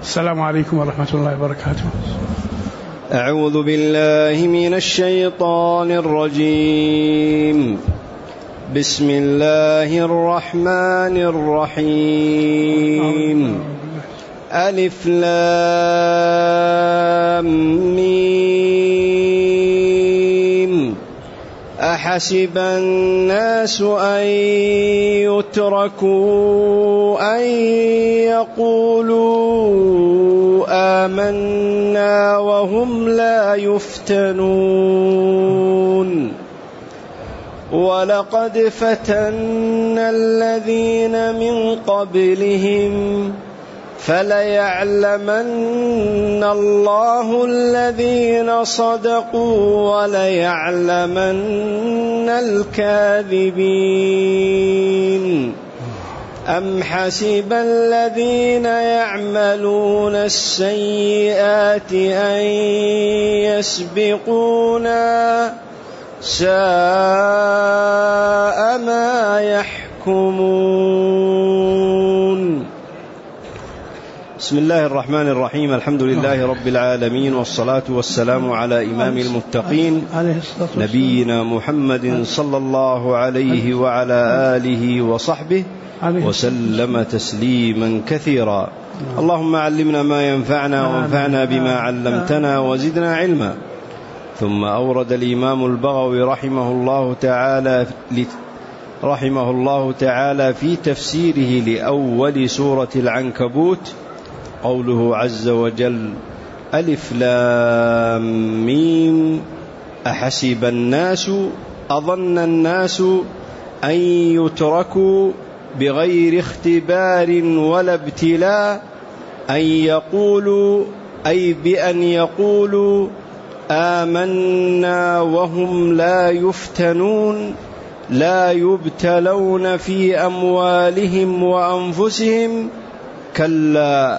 السلام عليكم ورحمة الله وبركاته. أعوذ بالله من الشيطان الرجيم. بسم الله الرحمن الرحيم. ألف لام ميم. أحسب الناس أن يتركوا أن يقولوا آمنا وهم لا يفتنون. ولقد فتنا الذين من قبلهم فليعلمن الله الذين صدقوا وليعلمن الكاذبين. أم حسب الذين يعملون السيئات أن يسبقونا ساء ما يحكمون. بسم الله الرحمن الرحيم. الحمد لله رب العالمين، والصلاة والسلام على إمام المتقين نبينا محمد صلى الله عليه وعلى آله وصحبه وسلم تسليما كثيرا. اللهم علمنا ما ينفعنا وانفعنا بما علمتنا وزدنا علما. ثم أورد الإمام البغوي رحمه الله تعالى في تفسيره لأول سورة العنكبوت قوله عز وجل: ألف لام ميم. أحسب الناس، أظن الناس أن يتركوا بغير اختبار ولا ابتلاء أن يقولوا، أي بأن يقولوا آمنا وهم لا يفتنون، لا يبتلون في أموالهم وأنفسهم، كلا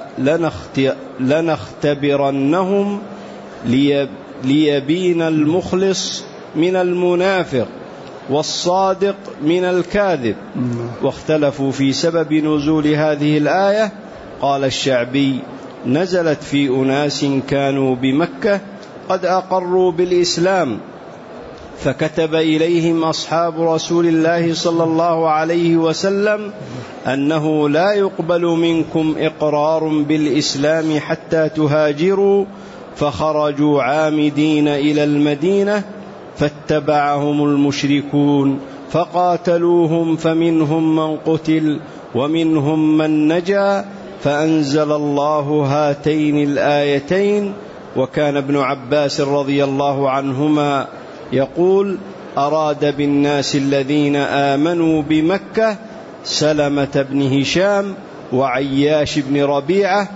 لنختبرنهم ليبين المخلص من المنافق والصادق من الكاذب. واختلفوا في سبب نزول هذه الآية. قال الشعبي: نزلت في أناس كانوا بمكة قد أقروا بالإسلام، فكتب إليهم أصحاب رسول الله صلى الله عليه وسلم أنه لا يقبل منكم إقرار بالإسلام حتى تهاجروا، فخرجوا عامدين إلى المدينة، فاتبعهم المشركون فقاتلوهم، فمنهم من قتل ومنهم من نجا، فأنزل الله هاتين الآيتين. وكان ابن عباس رضي الله عنهما يقول: أراد بالناس الذين آمنوا بمكة سلمة بن هشام وعياش بن ربيعة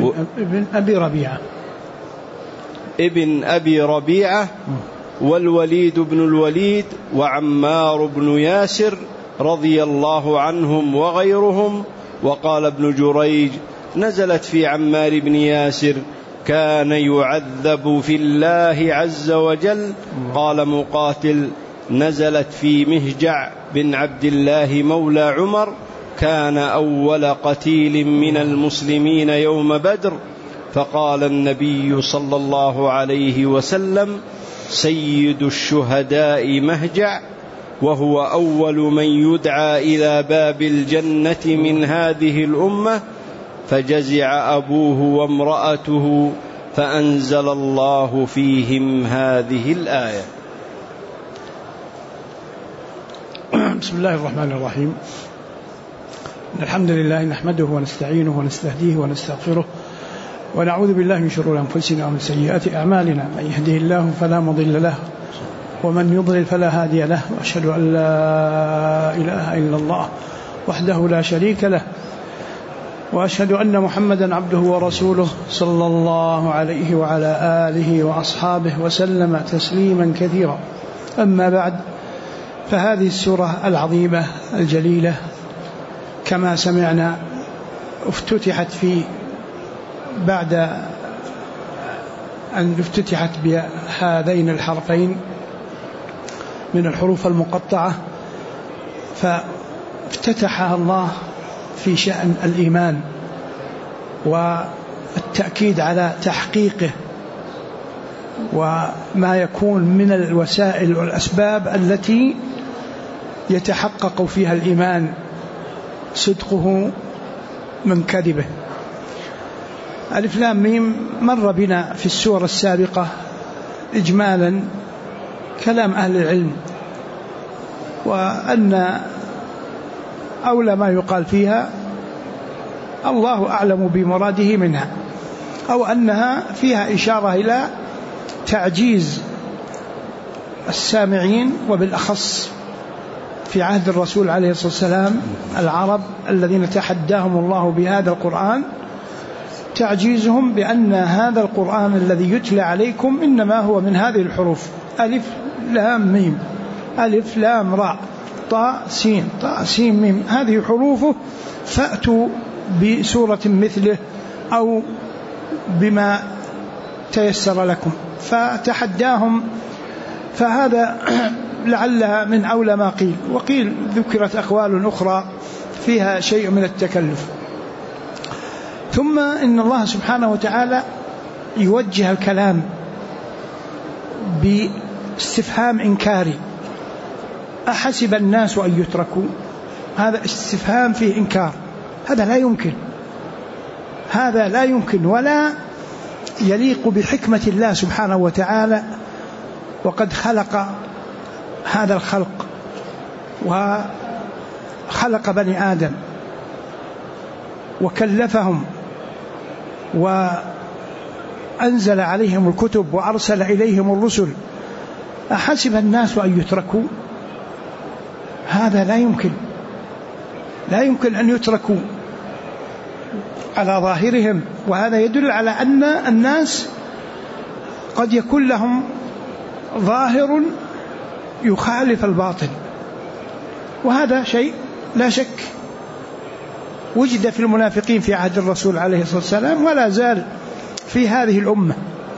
ابن أبي ربيعة والوليد بن الوليد وعمار بن ياسر رضي الله عنهم وغيرهم. وقال ابن جريج: نزلت في عمار بن ياسر، كان يعذب في الله عز وجل. قال مقاتل: نزلت في مهجع بن عبد الله مولى عمر، كان أول قتيل من المسلمين يوم بدر. فقال النبي صلى الله عليه وسلم: سيد الشهداء مهجع، وهو أول من يدعى إلى باب الجنة من هذه الأمة. فجزع أبوه وامرأته، فأنزل الله فيهم هذه الآية. بسم الله الرحمن الرحيم. الحمد لله نحمده ونستعينه ونستهديه ونستغفره، ونعوذ بالله من شرور أنفسنا ومن سيئات أعمالنا. من يهده الله فلا مضل له، ومن يضلل فلا هادي له. وأشهد أن لا إله إلا الله وحده لا شريك له، وأشهد أن محمدا عبده ورسوله صلى الله عليه وعلى آله وأصحابه وسلم تسليما كثيرا. أما بعد، فهذه السورة العظيمة الجليلة كما سمعنا افتتحت بعد أن افتتحت بهذين الحرفين من الحروف المقطعة، فافتتحها الله في شأن الإيمان التأكيد على تحقيقه وما يكون من الوسائل والأسباب التي يتحقق فيها الإيمان صدقه من كذبه. ألف لام ميم مر بنا في السورة السابقة إجمالا كلام أهل العلم، وأن أولى ما يقال فيها الله أعلم بمراده منها، أو أنها فيها إشارة إلى تعجيز السامعين، وبالأخص في عهد الرسول عليه الصلاة والسلام العرب الذين تحداهم الله بهذا القرآن، تعجيزهم بأن هذا القرآن الذي يتلى عليكم إنما هو من هذه الحروف ألف لام ميم، ألف لام راء طاء سين، طاء سين ميم، هذه حروفه، فأتوا بسورة مثله أو بما تيسر لكم. فتحداهم، فهذا لعلها من أولى ما قيل، وقيل ذكرت أقوال أخرى فيها شيء من التكلف. ثم إن الله سبحانه وتعالى يوجه الكلام باستفهام إنكاري: أحسب الناس أن يتركوا؟ هذا استفهام فيه إنكار، هذا لا يمكن، هذا لا يمكن ولا يليق بحكمة الله سبحانه وتعالى، وقد خلق هذا الخلق وخلق بني آدم وكلفهم وأنزل عليهم الكتب وأرسل إليهم الرسل. أحسب الناس أن يتركوا؟ هذا لا يمكن، لا يمكن أن يتركوا على ظاهرهم، وهذا يدل على أن الناس قد يكون لهم ظاهر يخالف الباطن، وهذا شيء لا شك وجد في المنافقين في عهد الرسول عليه الصلاة والسلام، ولا زال في هذه الأمة،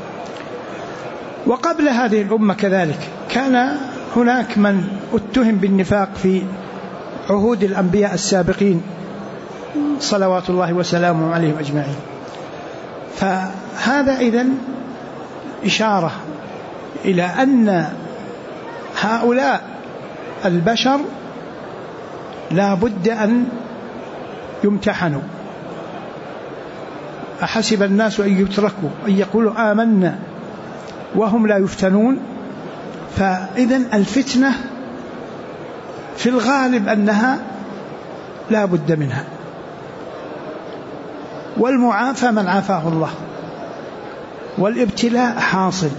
وقبل هذه الأمة كذلك كان هناك من اتهم بالنفاق في عهود الأنبياء السابقين صلوات الله وسلامه عليهم أجمعين. فهذا إذن إشارة إلى أن هؤلاء البشر لا بد أن يمتحنوا. أحسب الناس أن يتركوا أن يقولوا آمنا وهم لا يفتنون؟ فإذن الفتنة في الغالب أنها لا بد منها، والمعافى من عافاه الله، والابتلاء حاصل،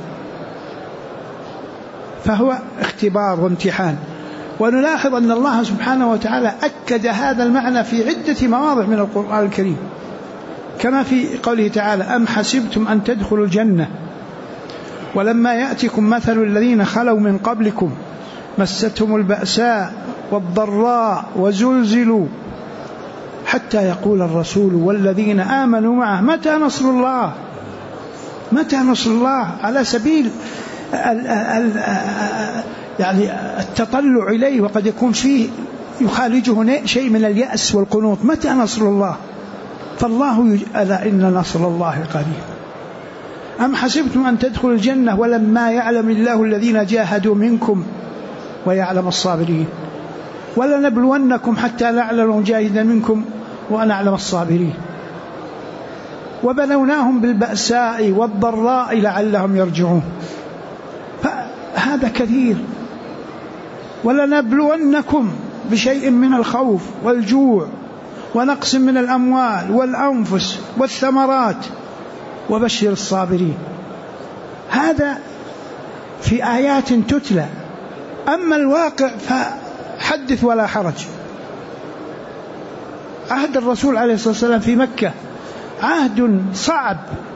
فهو اختبار وامتحان. ونلاحظ أن الله سبحانه وتعالى أكد هذا المعنى في عدة مواضع من القرآن الكريم، كما في قوله تعالى: أم حسبتم أن تدخلوا الجنة ولما يأتكم مثل الذين خلوا من قبلكم مستهم البأساء والضراء وزلزلوا حتى يقول الرسول والذين آمنوا معه متى نصر الله؟ متى نصر الله؟ على سبيل يعني التطلع إليه، وقد يكون فيه يخالجه شيء من اليأس والقنوط. متى نصر الله؟ فالله ألا إن نصر الله قريب. أم حسبتم أن تدخلوا الجنة ولما يعلم الله الذين جاهدوا منكم ويعلم الصابرين ولنبلونكم حتى نعلم جاهدا منكم ونعلم الصابرين وبلوناهم بالبأساء والضراء لعلهم يرجعون. فهذا كثير. ولنبلونكم بشيء من الخوف والجوع ونقص من الأموال والأنفس والثمرات وبشر الصابرين. هذا في آيات تتلى، أما الواقع فحدث ولا حرج. عهد الرسول عليه الصلاة والسلام في مكة عهد صعب،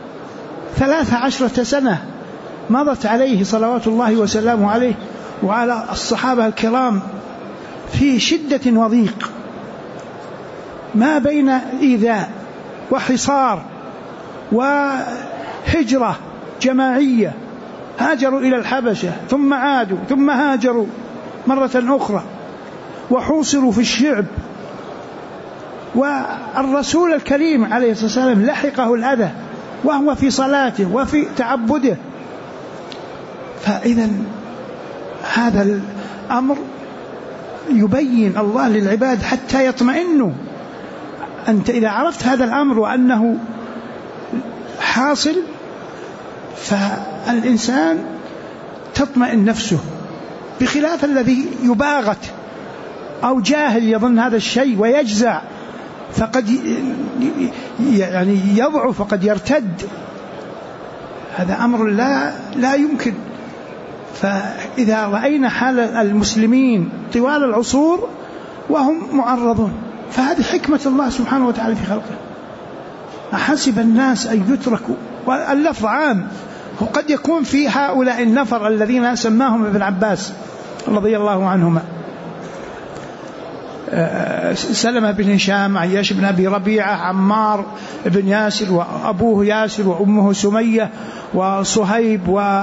13 سنة مضت عليه صلوات الله وسلامه عليه وعلى الصحابة الكرام في شدة وضيق، ما بين إيذاء وحصار وهجرة جماعية، هاجروا إلى الحبشة ثم عادوا ثم هاجروا مرة أخرى وحوصروا في الشعب، والرسول الكريم عليه الصلاة والسلام لحقه الأذى وهو في صلاته وفي تعبده. فإذا هذا الأمر يبين الله للعباد حتى يطمئنوا. أنت إذا عرفت هذا الأمر وأنه حاصل فالإنسان تطمئن نفسه، بخلاف الذي يباغت أو جاهل يظن هذا الشيء ويجزع، فقد يعني يضعف وقد يرتد. هذا أمر لا يمكن. فإذا رأينا حال المسلمين طوال العصور وهم معرضون، فهذه حكمة الله سبحانه وتعالى في خلقه. أحسب الناس أن يتركوا، واللفظ عام، وقد يكون في هؤلاء النفر الذين سماهم ابن عباس رضي الله عنهما، سلمة بن هشام، عياش بن أبي ربيعة، عمار بن ياسر وأبوه ياسر وأمه سمية وصهيب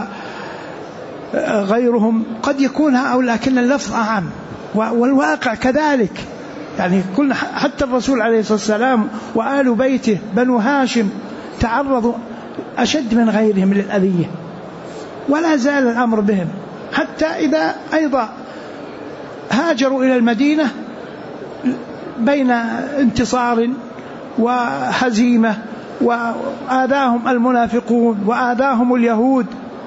وغيرهم. قد يكون هؤلاء، لكن اللفظ عام والواقع كذلك. يعني قلنا حتى الرسول عليه الصلاة والسلام وآل بيته بنو هاشم تعرضوا أشد من غيرهم للأذية، ولا زال الأمر بهم حتى إذا أيضا هاجروا إلى المدينة بين انتصار وهزيمة، وآذاهم المنافقون وآذاهم اليهود،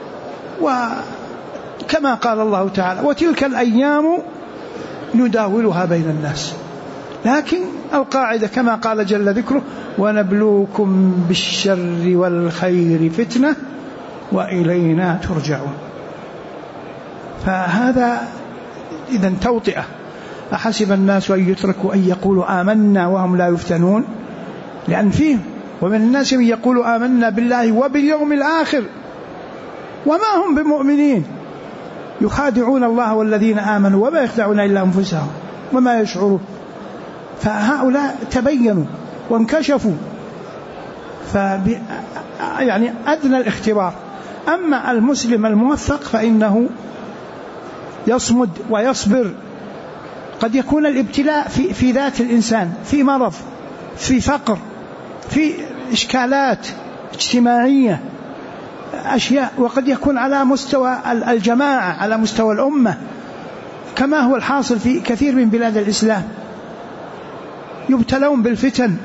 وكما قال الله تعالى: وتلك الأيام نداولها بين الناس. لكن القاعدة كما قال جل ذكره: ونبلوكم بالشر والخير فتنة وإلينا ترجعون. فهذا إذن توطئة. أحسب الناس أن يتركوا أن يقولوا آمنا وهم لا يفتنون، لأن فيه ومن الناس من يقول آمنا بالله وباليوم الآخر وما هم بمؤمنين يخادعون الله والذين آمنوا وما يخدعون إلا أنفسهم وما يشعرون. فهؤلاء تبينوا وانكشفوا، يعني أدنى الاختبار. أما المسلم الموفق فإنه يصمد ويصبر. قد يكون الابتلاء في ذات الإنسان، في مرض، في فقر، في إشكالات اجتماعية، أشياء، وقد يكون على مستوى الجماعة، على مستوى الأمة، كما هو الحاصل في كثير من بلاد الإسلام، يبتلون بالفتن.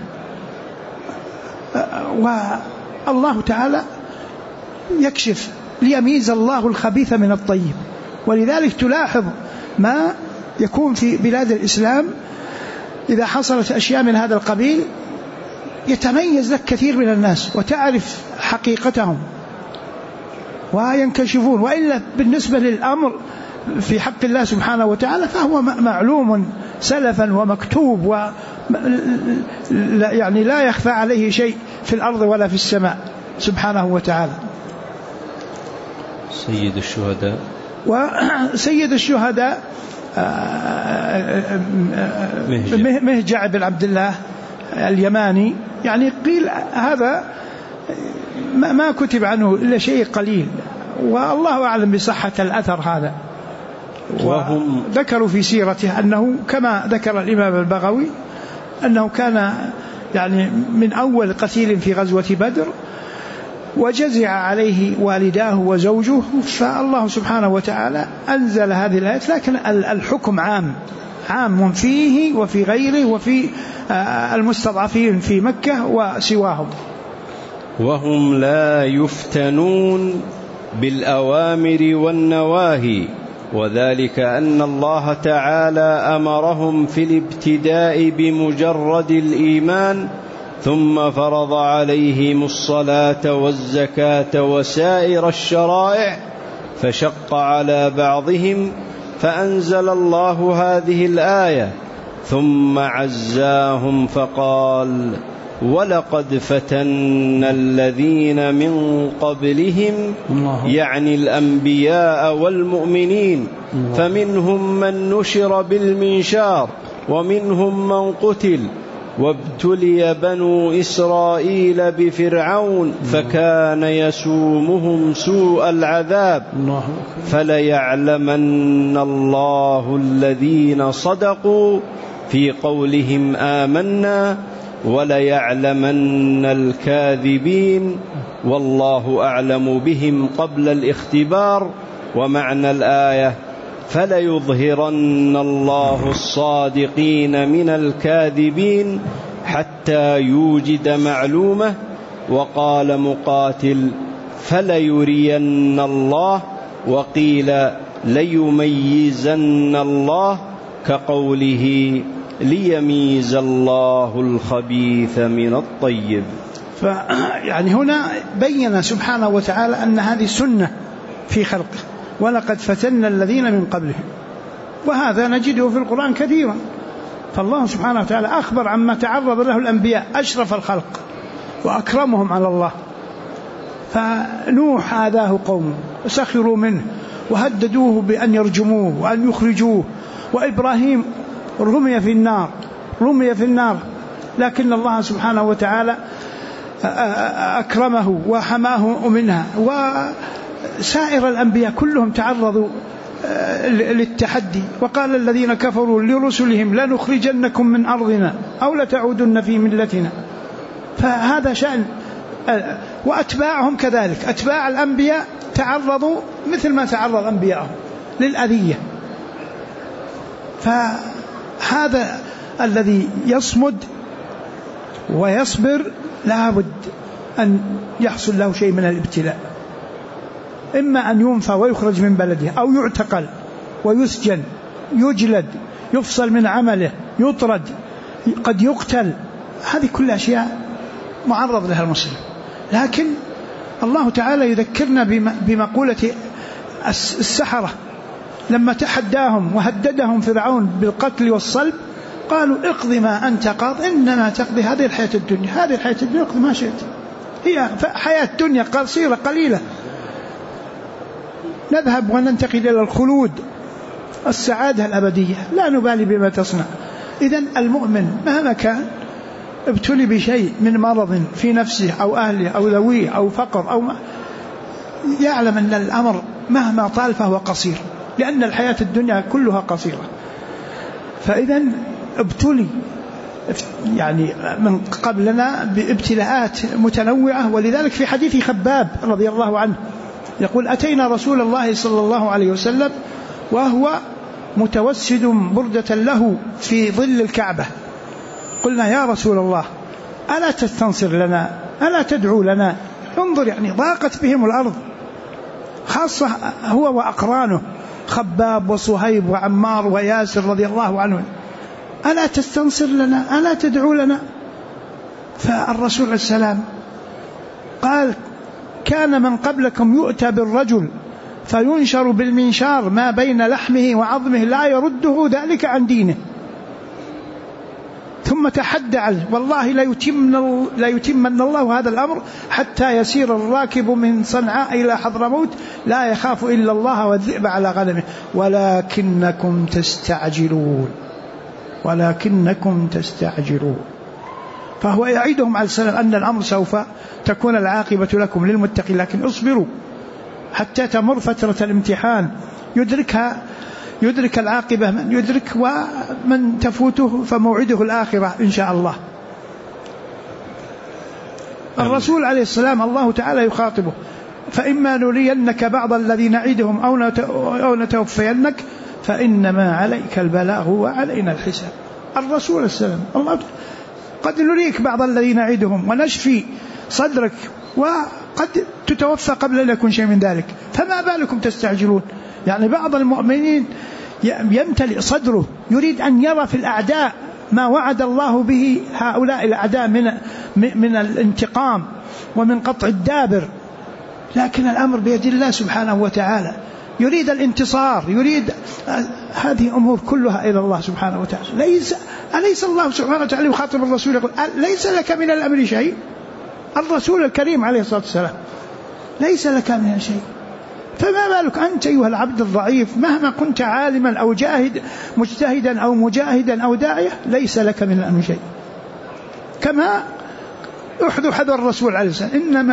والله تعالى يكشف ليميز الله الخبيث من الطيب. ولذلك تلاحظ ما يكون في بلاد الإسلام إذا حصلت أشياء من هذا القبيل يتميز لك كثير من الناس وتعرف حقيقتهم وينكشفون. وإلا بالنسبة للأمر في حق الله سبحانه وتعالى فهو معلوم سلفا ومكتوب، يعني لا يخفى عليه شيء في الأرض ولا في السماء سبحانه وتعالى. سيد الشهداء وسيد الشهداء مهجع بن عبد الله اليماني، يعني قيل هذا ما كتب عنه إلا شيء قليل، والله أعلم بصحة الأثر هذا. وهم ذكروا في سيرته أنه كما ذكر الإمام البغوي أنه كان يعني من أول قتيل في غزوة بدر، وجزع عليه والداه وزوجه، فالله سبحانه وتعالى أنزل هذه الآيات. لكن الحكم عام فيه وفي غيره وفي المستضعفين في مكة وسواهم. وهم لا يفتنون بالأوامر والنواهي، وذلك أن الله تعالى أمرهم في الابتداء بمجرد الإيمان، ثم فرض عليهم الصلاة والزكاة وسائر الشرائع، فشق على بعضهم فأنزل الله هذه الآية، ثم عزاهم فقال: ولقد فتنا الذين من قبلهم، يعني الأنبياء والمؤمنين، فمنهم من نشر بالمنشار ومنهم من قتل، وابتلي بنو إسرائيل بفرعون فكان يسومهم سوء العذاب، فليعلمن الله الذين صدقوا في قولهم آمنا، وليعلمن الكاذبين والله أعلم بهم قبل الاختبار. ومعنى الآية فليظهرن الله الصادقين من الكاذبين حتى يوجد معلومة. وقال مقاتل فليرين الله، وقيل ليميزن الله، كقوله ليميز الله الخبيث من الطيب. يعني هنا بين سبحانه وتعالى أن هذه سنة في خلقه، ولقد فتنا الذين من قبلهم، وهذا نجده في القرآن كثيرا. فالله سبحانه وتعالى أخبر عما تعرض له الأنبياء أشرف الخلق وأكرمهم على الله. فنوح آذاه قومه وسخروا منه وهددوه بأن يرجموه وأن يخرجوه، وإبراهيم رمي في النار، لكن الله سبحانه وتعالى أكرمه وحماه منها. وسائر الأنبياء كلهم تعرضوا للتحدي. وقال الذين كفروا لرسلهم لنخرجنكم من أرضنا أو لتعودن في ملتنا. فهذا شأن. وأتباعهم كذلك، أتباع الأنبياء تعرضوا مثل ما تعرض أنبياءهم للأذية. فهذا الذي يصمد ويصبر لابد أن يحصل له شيء من الابتلاء، إما أن ينفى ويخرج من بلده، أو يعتقل ويسجن، يجلد، يفصل من عمله، يطرد، قد يقتل. هذه كل أشياء معرض لها المسلم. لكن الله تعالى يذكرنا بمقولة السحرة لما تحداهم وهددهم فرعون بالقتل والصلب، قالوا اقض ما أنت قاض إنما تقضي هذه الحياة الدنيا. هذه الحياة الدنيا اقض ما شئت، هي حياة الدنيا قصيرة قليلة، نذهب وننتقل إلى الخلود، السعادة الأبدية، لا نبالي بما تصنع. إذن المؤمن مهما كان ابتلي بشيء من مرض في نفسه أو أهله أو ذويه أو فقر أو يعلم أن الأمر مهما طال فهو قصير، لأن الحياة الدنيا كلها قصيرة. فإذن ابتلي يعني من قبلنا بابتلاءات متنوعة. ولذلك في حديث خباب رضي الله عنه يقول أتينا رسول الله صلى الله عليه وسلم وهو متوسد بردة له في ظل الكعبة، قلنا يا رسول الله ألا تستنصر لنا، ألا تدعو لنا؟ انظر يعني ضاقت بهم الأرض، خاصة هو وأقرانه خباب وصهيب وعمار وياسر رضي الله عنهم، ألا تستنصر لنا، ألا تدعو لنا؟ فالرسول عليه السلام قال كان من قبلكم يؤتى بالرجل فينشر بالمنشار ما بين لحمه وعظمه لا يرده ذلك عن دينه، ثم تحدى عليه والله لا يتمن الله هذا الأمر حتى يسير الراكب من صنعاء إلى حضرموت لا يخاف إلا الله والذئب على غنمه ولكنكم تستعجلون. فهو يعيدهم عليه السلام أن الأمر سوف تكون العاقبة لكم للمتقين، لكن اصبروا حتى تمر فترة الامتحان يدرك العاقبة من يدرك، ومن تفوته فموعده الآخرة إن شاء الله. الرسول عليه السلام الله تعالى يخاطبه فإما نرينك بعض الذي نعدهم أو نتوفينك فإنما عليك البلاغ وعلينا الحساب. الرسول عليه السلام الله قد نريك بعض الذي نعدهم ونشفي صدرك، وقد تتوفى قبل أن يكون شيء من ذلك، فما بالكم تستعجلون؟ يعني بعض المؤمنين يمتلئ صدره يريد أن يرى في الأعداء ما وعد الله به هؤلاء الأعداء من الانتقام ومن قطع الدابر، لكن الأمر بيد الله سبحانه وتعالى، يريد الانتصار، يريد هذه أمور كلها إلى الله سبحانه وتعالى. أليس الله سبحانه وتعالى يخاطب الرسول يقول ليس لك من الأمر شيء؟ الرسول الكريم عليه الصلاة والسلام ليس لك من شيء، فما بالك أنت أيها العبد الضعيف مهما كنت عالما أو مجتهدا أو مجاهدا أو داعية ليس لك من الأمر شيء. كما حذر الرسول عليه السلام إنما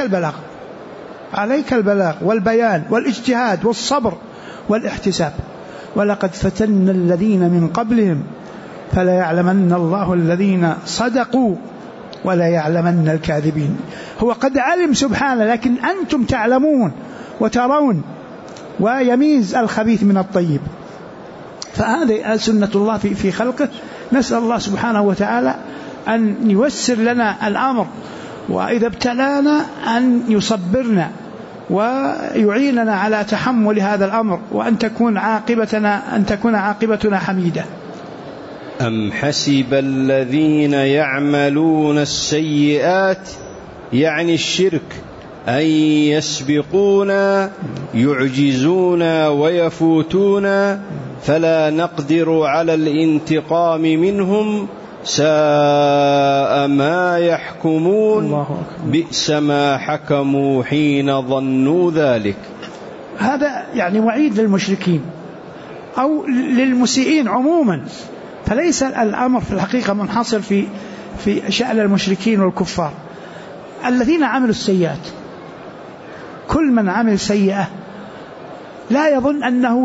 عليك البلاغ والبيان والاجتهاد والصبر والاحتساب. ولقد فتنا الذين من قبلهم فلا يعلمن الله الذين صدقوا ولا يعلمن الكاذبين. هو قد علم سبحانه، لكن أنتم تعلمون وترون ويميز الخبيث من الطيب. فهذه سنة الله في خلقه. نسأل الله سبحانه وتعالى أن ييسر لنا الأمر، وإذا ابتلانا أن يصبرنا ويعيننا على تحمل هذا الأمر، وأن تكون عاقبتنا حميدة. أم حسب الذين يعملون السيئات يعني الشرك أن يسبقونا يعجزونا ويفوتونا فلا نقدر على الانتقام منهم ساء ما يحكمون بئس ما حكموا حين ظنوا ذلك. هذا يعني وعيد للمشركين أو للمسيئين عموما، فليس الأمر في الحقيقة منحصر في شأن المشركين والكفار. الذين عملوا السيئات، كل من عمل سيئة لا يظن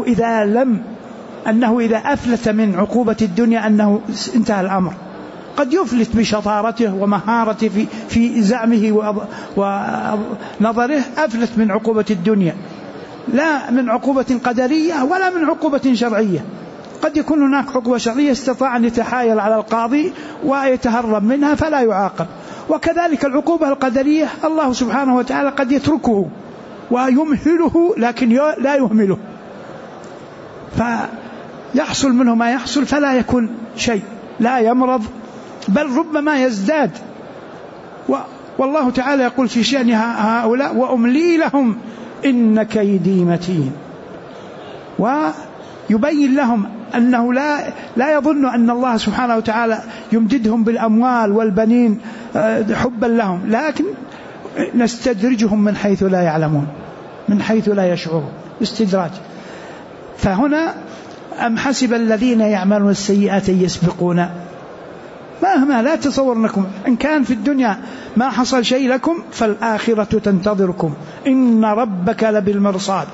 أنه إذا أفلت من عقوبة الدنيا أنه انتهى الأمر. قد يفلت بشطارته ومهارته في زعمه ونظره، أفلت من عقوبة الدنيا، لا من عقوبة قدرية ولا من عقوبة شرعية. قد يكون هناك عقوبة شرعية استطاع أن يتحايل على القاضي ويتهرب منها فلا يعاقب، وكذلك العقوبة القدرية الله سبحانه وتعالى قد يتركه ويمهله لكن لا يهمله، فيحصل منه ما يحصل فلا يكون شيء، لا يمرض بل ربما يزداد. والله تعالى يقول في شأن هؤلاء وأملي لهم إن كيدي متين، ويبين لهم أنه لا يظن أن الله سبحانه وتعالى يمددهم بالأموال والبنين حبا لهم، لكن نستدرجهم من حيث لا يعلمون، من حيث لا يشعرون، استدراج. فهنا أم حسب الذين يعملون السيئات يسبقون، مهما لا تصورنكم إن كان في الدنيا ما حصل شيء لكم فالآخرة تنتظركم إن ربك لبالمرصاد.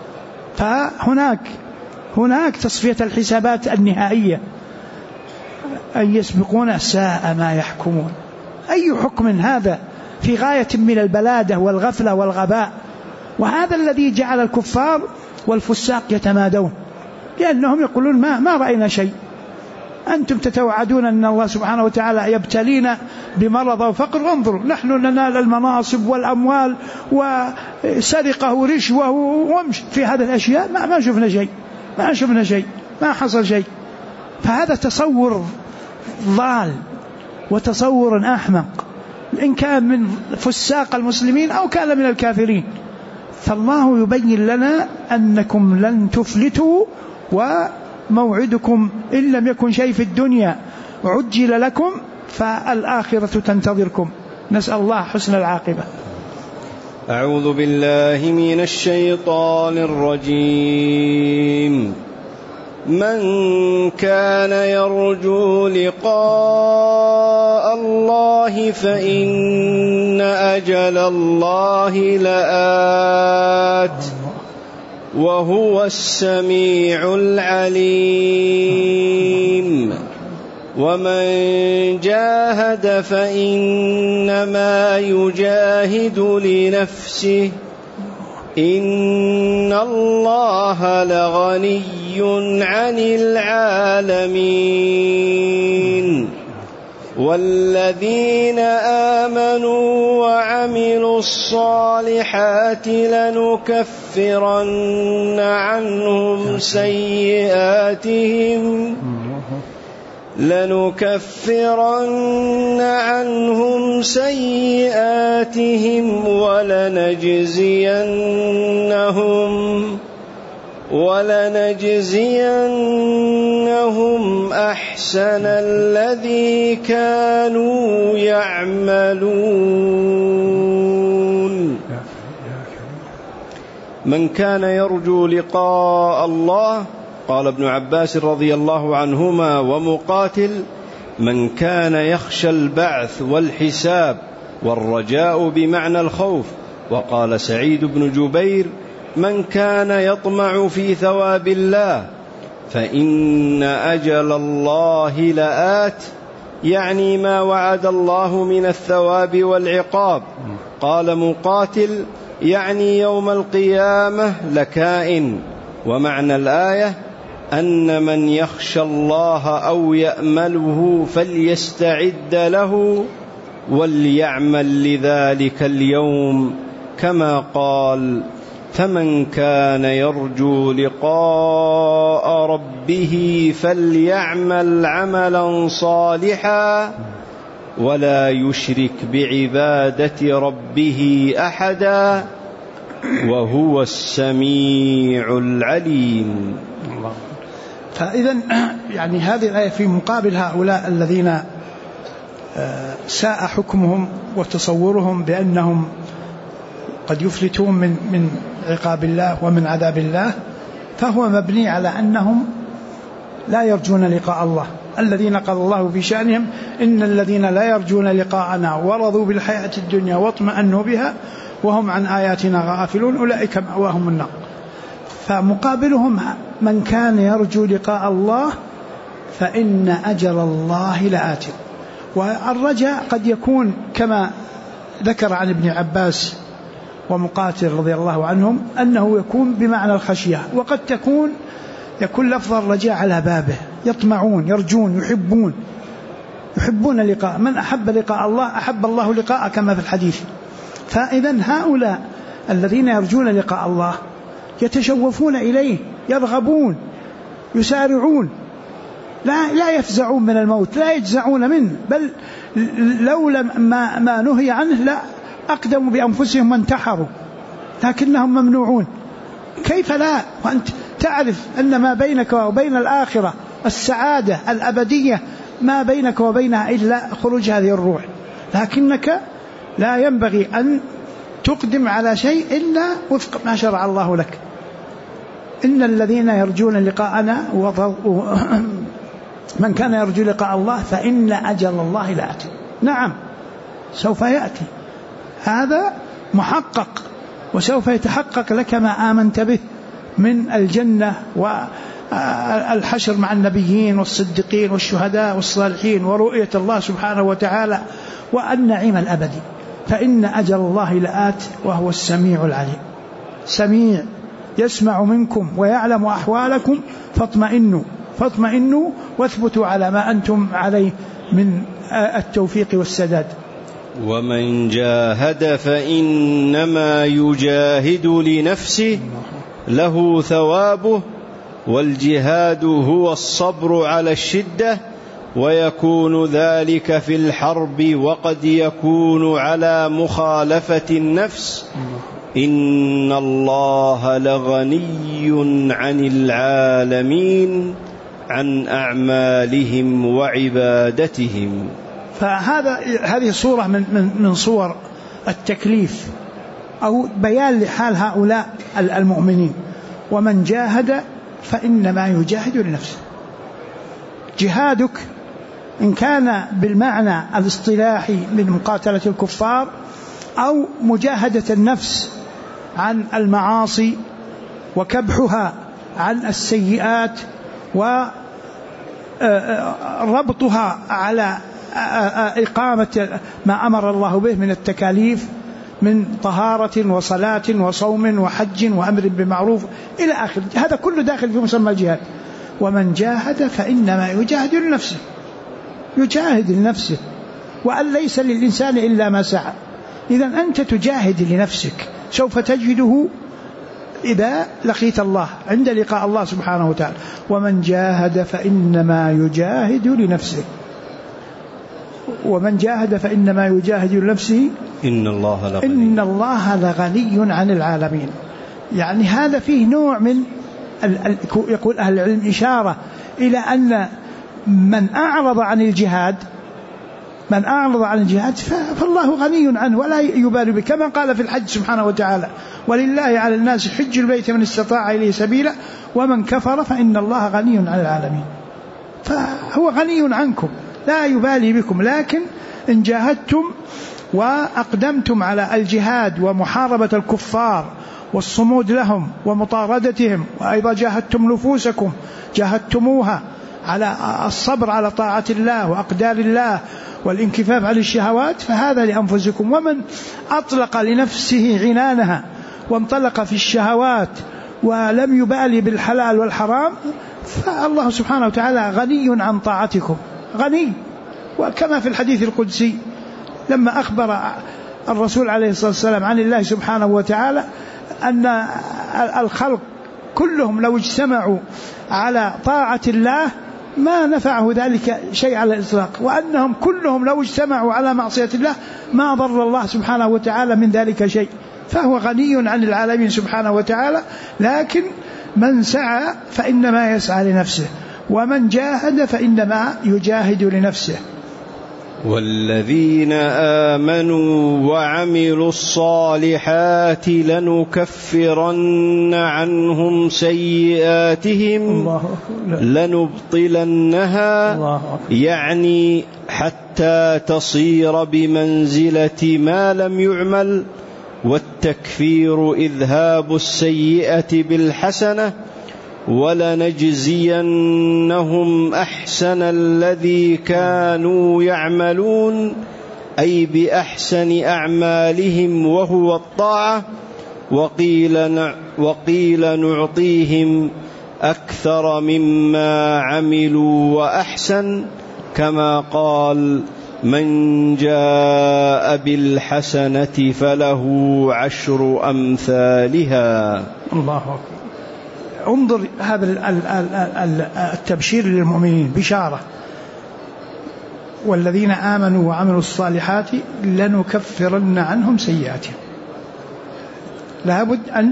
فهناك تصفية الحسابات النهائية. أن يسبقون ساء ما يحكمون، أي حكم هذا في غاية من البلادة والغفلة والغباء. وهذا الذي جعل الكفار والفساق يتمادون، لأنهم يقولون ما رأينا شيء، أنتم تتوعدون أن الله سبحانه وتعالى يبتلينا بمرض وفقر، وانظروا نحن ننال المناصب والأموال وسرقة ورشوة ومش في هذه الأشياء ما شفنا شيء، ما حصل شيء. فهذا تصور ضال وتصور أحمق، إن كان من فساق المسلمين أو كان من الكافرين. فالله يبين لنا أنكم لن تفلتوا، وموعدكم إن لم يكن شيء في الدنيا عجل لكم فالآخرة تنتظركم. نسأل الله حسن العاقبة. أعوذ بالله من الشيطان الرجيم. من كان يرجو لقاء الله فإن أجل الله لآت وهو السميع العليم. ومن جاهد فإنما يجاهد لنفسه إن الله لغني عن العالمين. والذين آمنوا وعملوا الصالحات لنكفرن عنهم سيئاتهم ولنجزينهم أحسن الذي كانوا يعملون. من كان يرجو لقاء الله، قال ابن عباس رضي الله عنهما ومقاتل: من كان يخشى البعث والحساب، والرجاء بمعنى الخوف. وقال سعيد بن جبير: من كان يطمع في ثواب الله. فإن أجل الله لآت، يعني ما وعد الله من الثواب والعقاب. قال مقاتل: يعني يوم القيامة لكائن. ومعنى الآية أن من يخشى الله أو يأمله فليستعد له وليعمل لذلك اليوم، كما قال: فمن كان يرجو لقاء ربه فليعمل عملا صالحا ولا يشرك بعبادة ربه أحدا وهو السميع العليم. فإذا يعني هذه الآية في مقابل هؤلاء الذين ساء حكمهم وتصورهم بأنهم قد يفلتون من عقاب الله ومن عذاب الله، فهو مبني على أنهم لا يرجون لقاء الله. الذين قال الله في شأنهم: إن الذين لا يرجون لقاءنا ورضوا بالحياة الدنيا واطمأنوا بها وهم عن آياتنا غافلون أولئك مأواهم النار. فمقابلهم من كان يرجو لقاء الله فإن أجل الله لآت. والرجاء قد يكون كما ذكر عن ابن عباس ومقاتل رضي الله عنهم أنه يكون بمعنى الخشية، وقد يكون لفظ الرجاء على بابه، يطمعون يرجون يحبون لقاء من أحب لقاء الله أحب الله لقاء كما في الحديث. فإذا هؤلاء الذين يرجون لقاء الله يتشوفون إليه، يرغبون، يسارعون، لا يفزعون من الموت، لا يجزعون منه، بل لولا ما نهي عنه لا أقدموا بأنفسهم وانتحروا، لكنهم ممنوعون. كيف لا وأنت تعرف أن ما بينك وبين الآخرة السعادة الأبدية ما بينك وبينها إلا خروج هذه الروح، لكنك لا ينبغي أن تقدم على شيء إلا وفق ما شرع الله لك. إن الذين يرجون لقاءنا من كان يرجو لقاء الله فإن أجل الله لآت. نعم سوف يأتي، هذا محقق، وسوف يتحقق لك ما آمنت به من الجنة والحشر مع النبيين والصديقين والشهداء والصالحين ورؤية الله سبحانه وتعالى والنعيم الأبدي. فإن أجل الله لآت وهو السميع العليم. سميع يسمع منكم ويعلم أحوالكم فاطمئنوا واثبتوا على ما أنتم عليه من التوفيق والسداد. ومن جاهد فإنما يجاهد لنفسه له ثوابه، والجهاد هو الصبر على الشدة، ويكون ذلك في الحرب وقد يكون على مخالفة النفس. إن الله لغني عن العالمين عن أعمالهم وعبادتهم. هذه صورة من صور التكليف أو بيان لحال هؤلاء المؤمنين. ومن جاهد فإنما يجاهد لنفسه. جهادك إن كان بالمعنى الاصطلاحي من مقاتلة الكفار أو مجاهدة النفس عن المعاصي وكبحها عن السيئات وربطها على إقامة ما أمر الله به من التكاليف من طهارة وصلاة وصوم وحج وأمر بمعروف إلى آخر، هذا كله داخل في مسمى الجهاد. ومن جاهد فإنما يجاهد لنفسه، يجاهد لنفسه، وأن ليس للإنسان إلا ما سعى. إذن أنت تجاهد لنفسك، سوف تجده إذا لقيت الله عند لقاء الله سبحانه وتعالى. ومن جاهد فإنما يجاهد لنفسه، ومن جاهد فإنما يجاهد لنفسه إن الله لغني عن العالمين. يعني هذا فيه نوع من يقول أهل العلم إشارة إلى أن من أعرض عن الجهاد فالله غني عنه ولا يبالي به، كما قال في الحج سبحانه وتعالى: ولله على الناس حج البيت من استطاع إليه سبيلا ومن كفر فإن الله غني عن العالمين. فهو غني عنكم لا يبالي بكم، لكن إن جاهدتم وأقدمتم على الجهاد ومحاربة الكفار والصمود لهم ومطاردتهم. وأيضا جاهدتم نفوسكم، جاهدتموها على الصبر على طاعة الله وأقدار الله والانكفاف عن الشهوات، فهذا لأنفسكم. ومن أطلق لنفسه عنانها وانطلق في الشهوات ولم يبالي بالحلال والحرام، فالله سبحانه وتعالى غني عن طاعتكم، غني. وكما في الحديث القدسي لما أخبر الرسول عليه الصلاة والسلام عن الله سبحانه وتعالى أن الخلق كلهم لو اجتمعوا على طاعة الله ما نفعه ذلك شيء على الإطلاق، وأنهم كلهم لو اجتمعوا على معصية الله ما ضر الله سبحانه وتعالى من ذلك شيء. فهو غني عن العالمين سبحانه وتعالى، لكن من سعى فإنما يسعى لنفسه، ومن جاهد فإنما يجاهد لنفسه. والذين آمنوا وعملوا الصالحات لنكفرن عنهم سيئاتهم لنبطلنها، يعني حتى تصير بمنزلة ما لم يعمل. والتكفير إذهاب السيئة بالحسنة، ولنجزينهم أحسن الذي كانوا يعملون، أي بأحسن أعمالهم وهو الطاعة. وقيل نعطيهم أكثر مما عملوا وأحسن، كما قال من جاء بالحسنة فله 10 أمثالها. الله أكبر. انظر هذا التبشير للمؤمنين، بشارة. والذين آمنوا وعملوا الصالحات لنكفرن عنهم سيئاتهم. لابد أن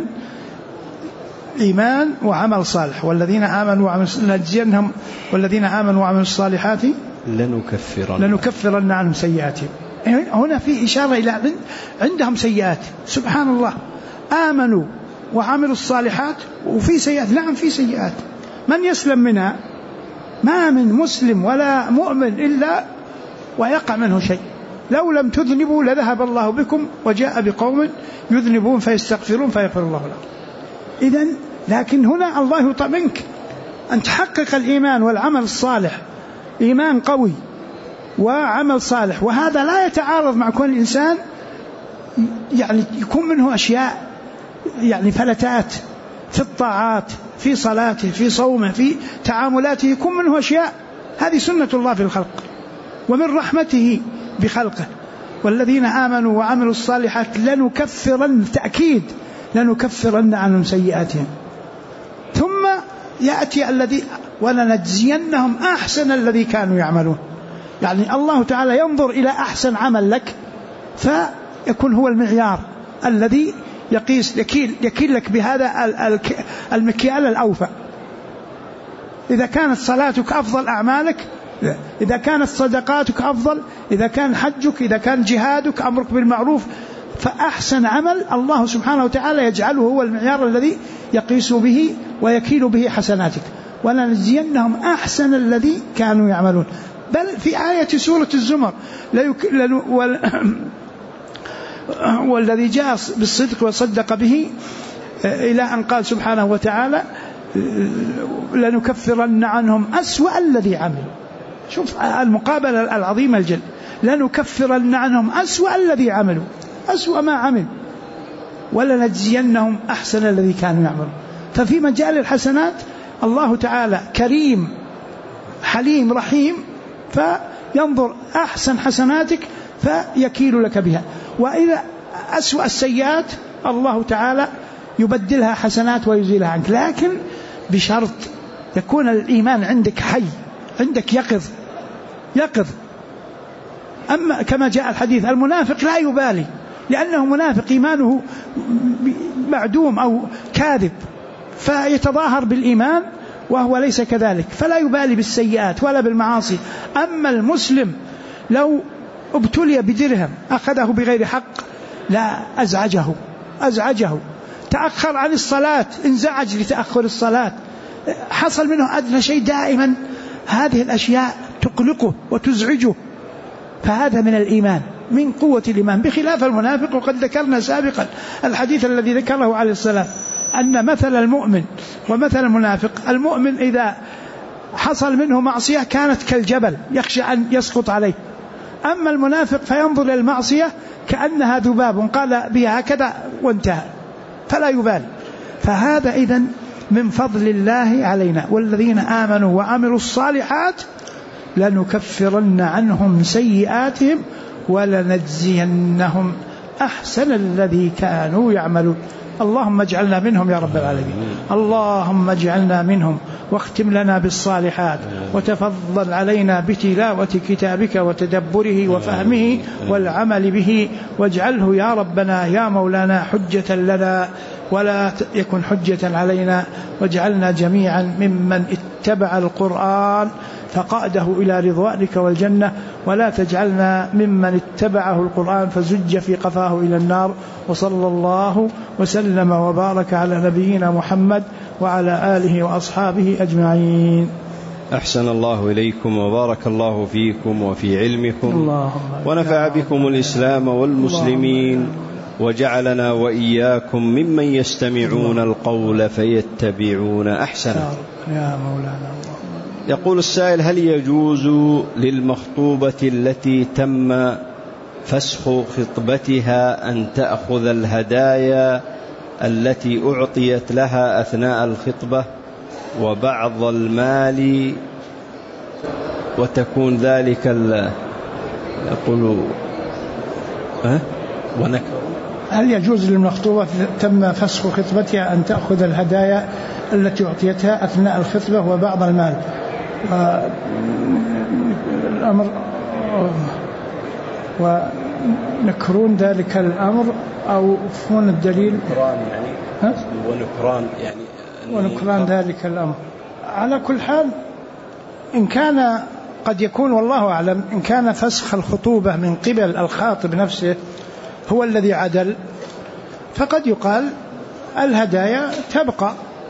إيمان وعمل صالح. والذين آمنوا وعملوا نجزينهم، والذين آمنوا وعملوا الصالحات لنكفرن عنهم سيئاتهم. هنا في إشارة إلى عندهم سيئات، سبحان الله. آمنوا وعملوا الصالحات وفي سيئات، نعم في سيئات، من يسلم منها؟ ما من مسلم ولا مؤمن إلا ويقع منه شيء. لو لم تذنبوا لذهب الله بكم وجاء بقوم يذنبون فيستغفرون فيغفر الله لهم. إذن لكن هنا الله يطلب منك أن تحقق الإيمان والعمل الصالح، إيمان قوي وعمل صالح، وهذا لا يتعارض مع كون الإنسان يعني يكون منه أشياء، يعني فلتات في الطاعات، في صلاته، في صومه، في تعاملاته، يكون منه أشياء. هذه سنة الله في الخلق ومن رحمته بخلقه. والذين آمنوا وعملوا الصالحات لنكفرن، تأكيد، لنكفرن عنهم سيئاتهم. ثم يأتي الذي ولنجزينهم أحسن الذي كانوا يعملون. يعني الله تعالى ينظر إلى أحسن عمل لك فيكون هو المعيار الذي يقيس يكيل لك بهذا المكيال الأوفى. إذا كانت صلاتك أفضل أعمالك، إذا كانت صدقاتك أفضل، إذا كان حجك، إذا كان جهادك، أمرك بالمعروف، فأحسن عمل الله سبحانه وتعالى يجعله هو المعيار الذي يقيس به ويكيل به حسناتك. ولنجزينهم أحسن الذي كانوا يعملون. بل في آية سورة الزمر والذي جاء بالصدق وصدق به، إلى أن قال سبحانه وتعالى لنكفرن عنهم أسوأ الذي عملوا. شوف المقابلة العظيمة الجل، لنكفرن عنهم أسوأ الذي عملوا، أسوأ ما عمل، ولنجزينهم أحسن الذي كانوا يعملون. ففي مجال الحسنات الله تعالى كريم حليم رحيم، فينظر أحسن حسناتك فيكيل لك بها. وإذا أسوأ السيئات الله تعالى يبدلها حسنات ويزيلها عنك، لكن بشرط يكون الإيمان عندك حي، عندك يقظ. أما كما جاء الحديث المنافق لا يبالي، لأنه منافق إيمانه معدوم أو كاذب، فيتظاهر بالإيمان وهو ليس كذلك، فلا يبالي بالسيئات ولا بالمعاصي. أما المسلم لو ابتلي بدرهم أخذه بغير حق لا أزعجه، تأخر عن الصلاة انزعج لتأخر الصلاة، حصل منه أدنى شيء دائما هذه الأشياء تقلقه وتزعجه. فهذا من الإيمان، من قوة الإيمان بخلاف المنافق. وقد ذكرنا سابقا الحديث الذي ذكره عليه السلام أن مثل المؤمن ومثل المنافق: المؤمن إذا حصل منه معصية كانت كالجبل يخشى أن يسقط عليه، أما المنافق فينظر إلى المعصية كأنها ذباب قال بها هكذا وانتهى فلا يبالي. فهذا إذن من فضل الله علينا. والذين آمنوا وعملوا الصالحات لنكفرن عنهم سيئاتهم ولنجزينهم أحسن الذي كانوا يعملون. اللهم اجعلنا منهم يا رب العالمين. اللهم اجعلنا منهم واختم لنا بالصالحات وتفضل علينا بتلاوة كتابك وتدبره وفهمه والعمل به، واجعله يا ربنا يا مولانا حجة لنا ولا يكن حجة علينا، واجعلنا جميعا ممن اتبع القرآن فقاده إلى رضوانك والجنة، ولا تجعلنا ممن اتبعه القرآن فزج في قفاه إلى النار. وصلى الله وسلم وبارك على نبينا محمد وعلى آله وأصحابه أجمعين. أحسن الله إليكم وبارك الله فيكم وفي علمكم ونفع بكم الإسلام والمسلمين وجعلنا وإياكم ممن يستمعون القول فيتبعون أحسنه. يا مولانا. يقول السائل: هل يجوز للمخطوبة التي تم فسخ خطبتها أن تأخذ الهدايا التي أعطيت لها أثناء الخطبة وبعض المال وتكون ذلك يقول هل يجوز للمخطوبة تم فسخ خطبتها أن تأخذ الهدايا التي أعطيتها أثناء الخطبة وبعض المال؟ الأمر ونكرون ذلك الأمر أو فون الدليل ونكران ذلك الأمر. على كل حال إن كان قد يكون والله أعلم إن كان فسخ الخطوبة من قبل الخاطب نفسه هو الذي عدل فقد يقال الهدايا تبقى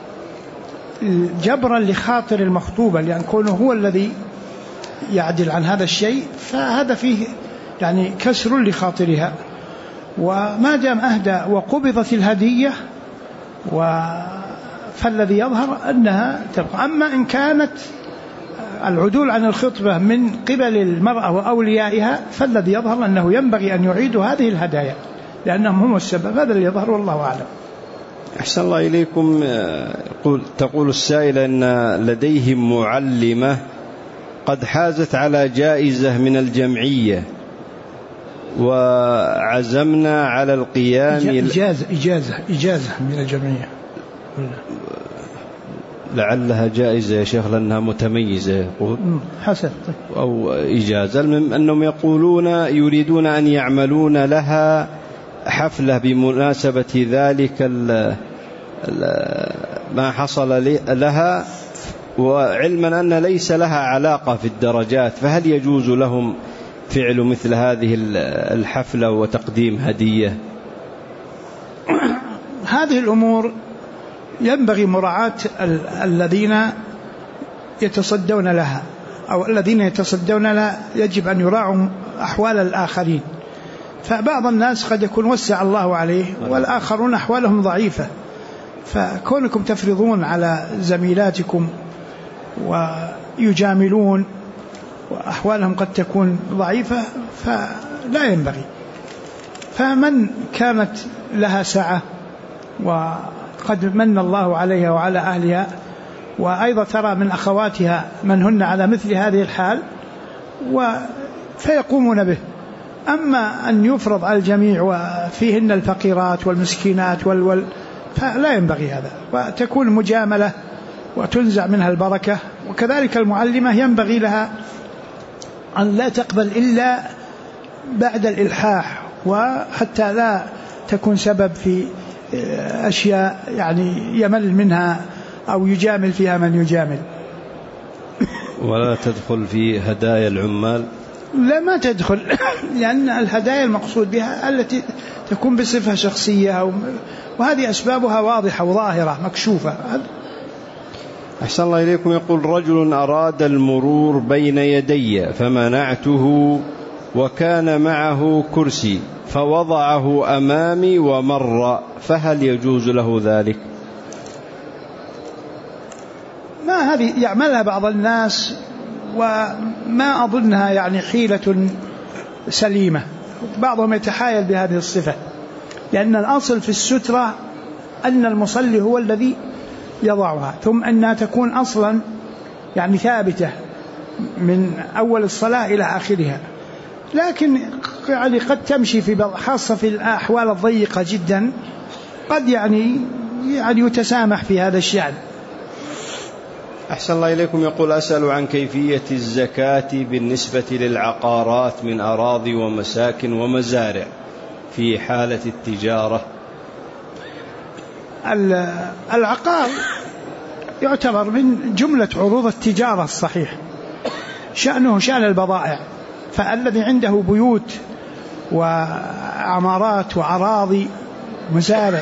جبرا لخاطر المخطوبة لأن كونه هو الذي يعدل عن هذا الشيء فهذا فيه يعني كسر لخاطرها. وما دام أهدى وقبضت الهدية فالذي يظهر أنها تبقى. أما إن كانت العدول عن الخطبة من قبل المرأة وأوليائها فالذي يظهر أنه ينبغي أن يعيدوا هذه الهدايا لأنهم هم السبب. هذا اللي يظهر والله أعلم. أحسن الله إليكم. تقول السائلة أن لديهم معلمة قد حازت على جائزة من الجمعية وعزمنا على القيام إجازة من الجمعية لعلها جائزة يا شيخ لأنها متميزة حسن أو إجازة. المهم أنهم يقولون يريدون أن يعملون لها حفلة بمناسبة ذلك ما حصل لها وعلما أن ليس لها علاقة في الدرجات فهل يجوز لهم فعل مثل هذه الحفلة وتقديم هدية؟ هذه الأمور ينبغي مراعاة الذين يتصدون لها أو الذين يتصدون لها يجب أن يراعوا أحوال الآخرين. فبعض الناس قد يكون وسع الله عليه والآخرون أحوالهم ضعيفة فكونكم تفرضون على زميلاتكم ويجاملون وأحوالهم قد تكون ضعيفة فلا ينبغي. فمن كانت لها سعة وقد من الله عليها وعلى أهلها وأيضا ترى من أخواتها من هن على مثل هذه الحال فيقومون به. أما أن يفرض على الجميع وفيهن الفقيرات والمسكينات فلا ينبغي هذا وتكون مجاملة وتنزع منها البركة. وكذلك المعلمة ينبغي لها أن لا تقبل إلا بعد الإلحاح وحتى لا تكون سبب في أشياء يعني يمل منها أو يجامل فيها من يجامل. ولا تدخل في هدايا العمال؟ لا ما تدخل لأن الهدايا المقصود بها التي تكون بصفة شخصية وهذه أسبابها واضحة وظاهرة مكشوفة. أحسن الله إليكم. يقول: رجل أراد المرور بين يدي فمنعته وكان معه كرسي فوضعه أمامي ومر، فهل يجوز له ذلك؟ ما هذه يعملها بعض الناس، وما أظنها يعني حيلة سليمة. بعضهم يتحايل بهذه الصفة، لأن الأصل في السترة أن المصلي هو الذي يضعها، ثم أنها تكون أصلا يعني ثابتة من أول الصلاة إلى آخرها. لكن يعني قد تمشي في خاصة في الأحوال الضيقة جدا، قد يعني يتسامح في هذا الشأن. أحسن الله إليكم. يقول: أسأل عن كيفية الزكاة بالنسبة للعقارات من أراضي ومساكن ومزارع في حالة التجارة. العقار يعتبر من جملة عروض التجارة الصحيح، شأنه شأن البضائع، فالذي عنده بيوت وعمارات وأراضي مزارع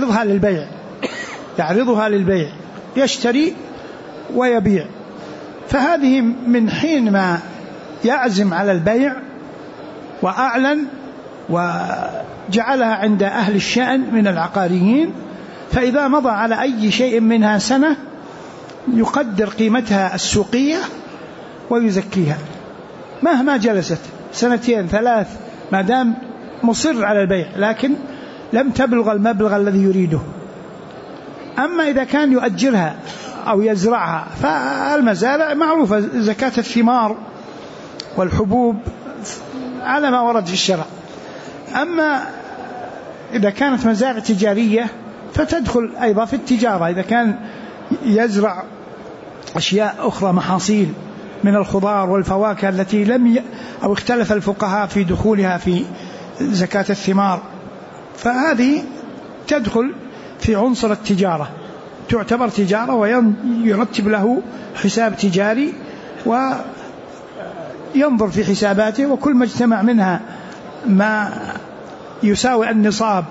يعرضها للبيع، يشتري ويبيع، فهذه من حين ما يعزم على البيع وأعلن وجعلها عند أهل الشأن من العقاريين، فإذا مضى على أي شيء منها سنة يقدر قيمتها السوقية ويزكيها مهما جلست 2 3 ما دام مصر على البيع، لكن لم تبلغ المبلغ الذي يريده. أما إذا كان يؤجرها أو يزرعها فالمزارع معروفة زكاة الثمار والحبوب على ما ورد في الشرع. أما إذا كانت مزارع تجارية فتدخل أيضا في التجارة، إذا كان يزرع أشياء أخرى محاصيل من الخضار والفواكه التي أو اختلف الفقهاء في دخولها في زكاة الثمار، فهذه تدخل في عنصر التجارة، تعتبر تجارة ويرتب له حساب تجاري وينظر في حساباته، وكل ما اجتمع منها ما يساوي النصاب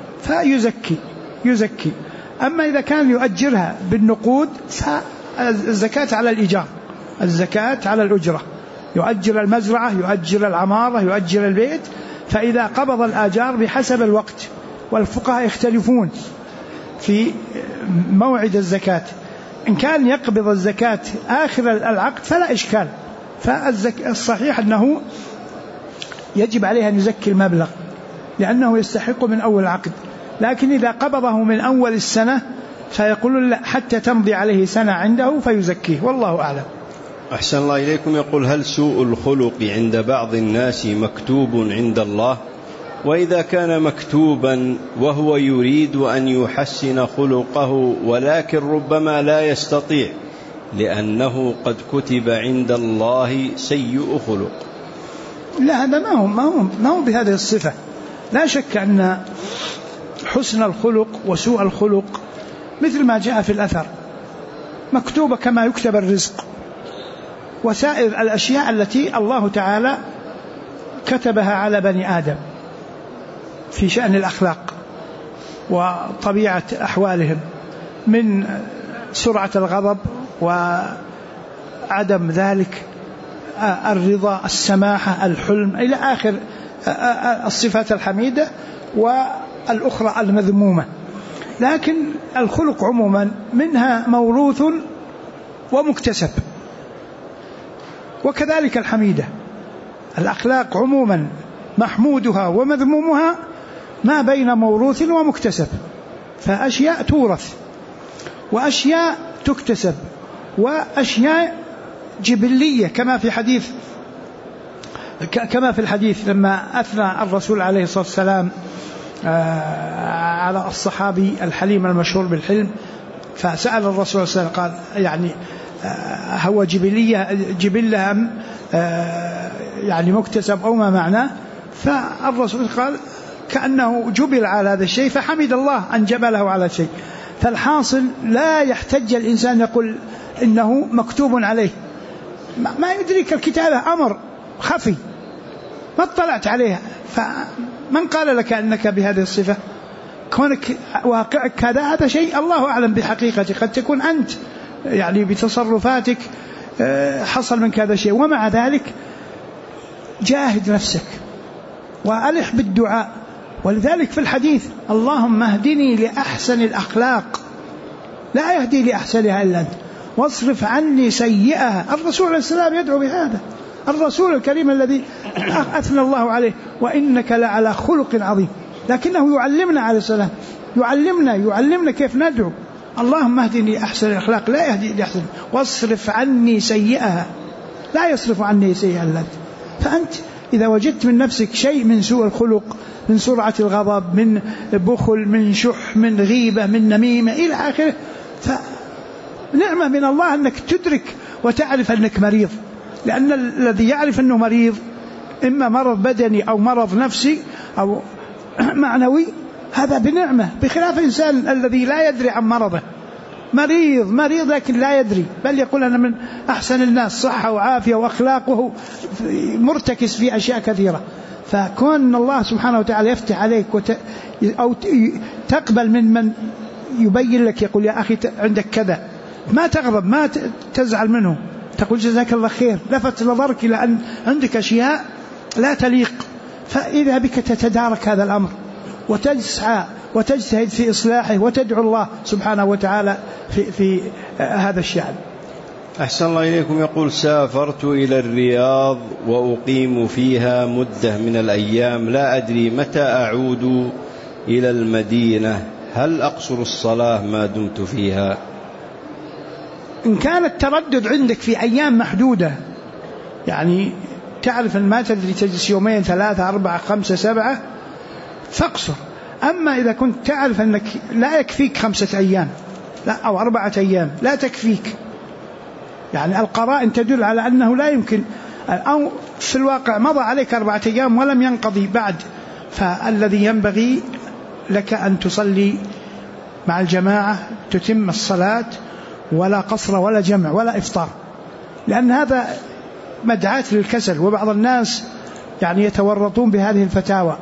فيزكي. أما إذا كان يؤجرها بالنقود فالزكاة على الإيجار، الزكاة على الأجرة، يؤجر المزرعة، يؤجر العمارة، يؤجر البيت، فإذا قبض الآجار بحسب الوقت، والفقهاء يختلفون في موعد الزكاة، إن كان يقبض الزكاة آخر العقد فلا إشكال، فالصحيح أنه يجب عليه أن يزكي المبلغ لأنه يستحق من أول العقد. لكن إذا قبضه من أول السنة فيقول لا حتى تمضي عليه سنة عنده فيزكيه، والله أعلم. أحسن الله إليكم. يقول: هل سوء الخلق عند بعض الناس مكتوب عند الله؟ وإذا كان مكتوبا وهو يريد أن يحسن خلقه ولكن ربما لا يستطيع لأنه قد كتب عند الله سيء خلق؟ لا، هذا ما هو بهذه الصفة. لا شك أن حسن الخلق وسوء الخلق مثل ما جاء في الأثر مكتوبة كما يكتب الرزق وسائر الأشياء التي الله تعالى كتبها على بني آدم في شأن الأخلاق وطبيعة أحوالهم، من سرعة الغضب وعدم ذلك، الرضا، السماحة، الحلم، إلى آخر الصفات الحميدة والأخرى المذمومة. لكن الخلق عموما منها موروث ومكتسب، وكذلك الحميدة. الأخلاق عموما محمودها ومذمومها ما بين موروث ومكتسب، فأشياء تورث وأشياء تكتسب وأشياء جبلية، كما في الحديث لما أثنى الرسول عليه الصلاة والسلام على الصحابي الحليم المشهور بالحلم، فسأل الرسول صلى الله عليه وسلم قال يعني هو جبلة أم يعني مكتسب أو ما معناه؟ فالرسول قال كأنه جبل على هذا الشيء فحمد الله أن جبله على شيء. فالحاصل لا يحتج الإنسان يقول إنه مكتوب عليه، ما يدرك الكتابة أمر خفي ما اطلعت عليها، فمن قال لك أنك بهذه الصفة؟ كونك واقعك هذا شيء الله أعلم بحقيقته، قد تكون أنت يعني بتصرفاتك حصل منك هذا الشيء، ومع ذلك جاهد نفسك وألح بالدعاء. ولذلك في الحديث اللهم اهدني لأحسن الأخلاق لا يهدي لأحسنها إلا أنت واصرف عني سيئها. الرسول عليه السلام يدعو بهذا، الرسول الكريم الذي أثنى الله عليه وإنك لعلى خلق عظيم، لكنه يعلمنا عليه السلام، يعلمنا كيف ندعو. اللهم اهدني لأحسن الأخلاق لا يهدي لأحسن، واصرف عني سيئها لا يصرف عني سيئها إلا أنت. فأنت إذا وجدت من نفسك شيء من سوء الخلق، من سرعة الغضب، من بخل، من شح، من غيبة، من نميمة إلى آخره، فنعمة من الله أنك تدرك وتعرف أنك مريض. لأن الذي يعرف أنه مريض إما مرض بدني أو مرض نفسي أو معنوي هذا بنعمة، بخلاف الإنسان الذي لا يدري عن مرضه، مريض لكن لا يدري، بل يقول أنا من أحسن الناس صحة وعافية وأخلاقه مرتكز في أشياء كثيرة. فكون الله سبحانه وتعالى يفتح عليك أو تقبل من يبين لك، يقول يا أخي عندك كذا، ما تغضب، ما تزعل منه، تقول جزاك الله خير، لفت نظرك إلى أن عندك أشياء لا تليق، فإذا بك تتدارك هذا الأمر وتسعى وتجتهد في إصلاحه وتدعو الله سبحانه وتعالى في هذا الشأن. أحسن الله إليكم. يقول سافرت إلى الرياض وأقيم فيها مدة من الأيام، لا أدري متى أعود إلى المدينة، هل أقصر الصلاة ما دمت فيها؟ إن كان التردد عندك في أيام محدودة، يعني تعرف أن ما تدري تجلس يومين 3 4 5 7 فاقصر. أما إذا كنت تعرف أنك لا يكفيك 5 أيام لا أو 4 أيام لا تكفيك، يعني القرائن تدل على أنه لا يمكن، أو في الواقع مضى عليك 4 أيام ولم ينقضي بعد، فالذي ينبغي لك أن تصلي مع الجماعة، تتم الصلاة ولا قصر ولا جمع ولا إفطار، لأن هذا مدعاة للكسل. وبعض الناس يعني يتورطون بهذه الفتاوى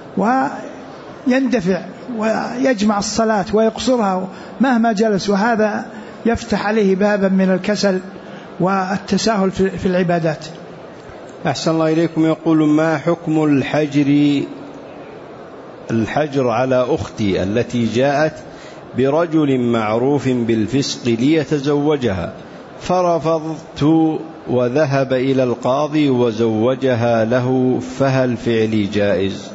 ويندفع ويجمع الصلاة ويقصرها مهما جلس، وهذا يفتح عليه بابا من الكسل والتساهل في العبادات. أحسن الله إليكم. يقول ما حكم الحجر على أختي التي جاءت برجل معروف بالفسق ليتزوجها، فرفضت وذهب إلى القاضي وزوجها له، فهل فعلي جائز؟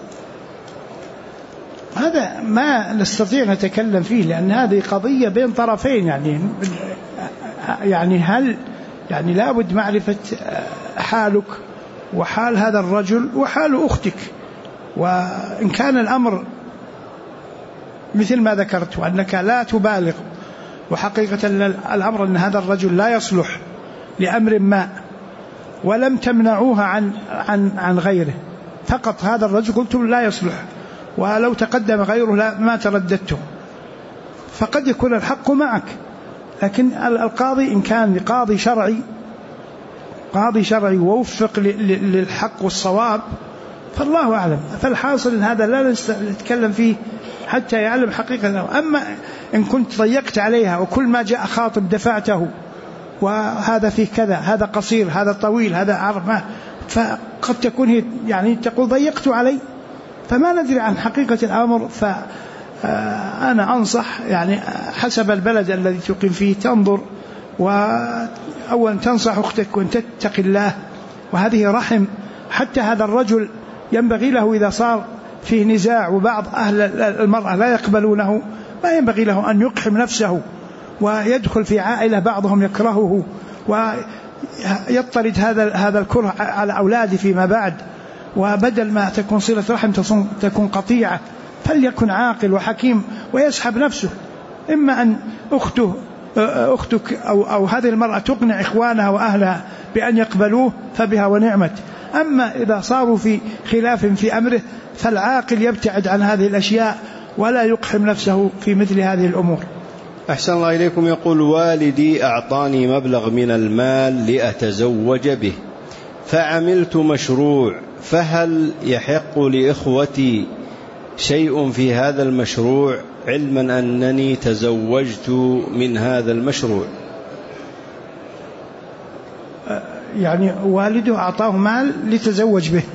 هذا ما نستطيع نتكلم فيه، لأن هذه قضية بين طرفين، يعني هل يعني لابد معرفة حالك وحال هذا الرجل وحال أختك، وإن كان الأمر مثل ما ذكرت وأنك لا تبالغ، وحقيقة الأمر أن هذا الرجل لا يصلح لأمر ما ولم تمنعوها عن غيره، فقط هذا الرجل قلتم لا يصلح، ولو تقدم غيره ما ترددته، فقد يكون الحق معك. لكن القاضي إن كان قاضي شرعي ووفق للحق والصواب فالله أعلم. فالحاصل إن هذا لا نتكلم فيه حتى يعلم حقيقة. أما إن كنت ضيقت عليها وكل ما جاء خاطب دفعته، وهذا فيه كذا، هذا قصير، هذا طويل، هذا عرض، فقد تكون هي يعني تقول ضيقت علي، فما ندري عن حقيقة الأمر. فأنا أنصح يعني حسب البلد الذي تقيم فيه تنظر، وأولا تنصح أختك وأن تتقي الله، وهذه رحم. حتى هذا الرجل ينبغي له إذا صار فيه نزاع وبعض أهل المرأة لا يقبلونه، ما ينبغي له أن يقحم نفسه ويدخل في عائلة بعضهم يكرهه ويطرد هذا الكره على أولاده فيما بعد، وبدل ما تكون صلة رحم تكون قطيعة. فليكن عاقل وحكيم ويسحب نفسه، إما أن أختك أو هذه المرأة تقنع إخوانها وأهلها بأن يقبلوه فبها ونعمت. أما إذا صاروا في خلاف في أمره فالعاقل يبتعد عن هذه الأشياء ولا يقحم نفسه في مثل هذه الأمور. أحسن الله إليكم. يقول والدي أعطاني مبلغ من المال لأتزوج به، فعملت مشروع، فهل يحق لإخوتي شيء في هذا المشروع علما أنني تزوجت من هذا المشروع؟ يعني والده أعطاه مال لتزوج به.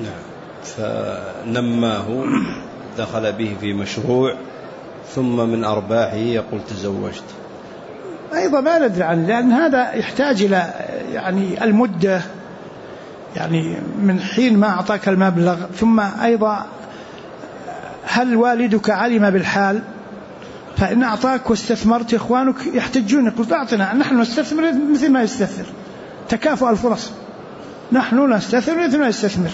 فنماه دخل به في مشروع ثم من أرباحه يقول تزوجت. أيضا ما ندري عنه، لأن هذا يحتاج إلى يعني المدة، يعني من حين ما أعطاك المبلغ، ثم أيضا هل والدك علم بالحال؟ فإن أعطاك واستثمرت إخوانك يحتجون، يقول أعطنا، نحن نستثمر مثل ما يستثمر، تكافؤ الفرص، نحن نستثمر مثل ما يستثمر.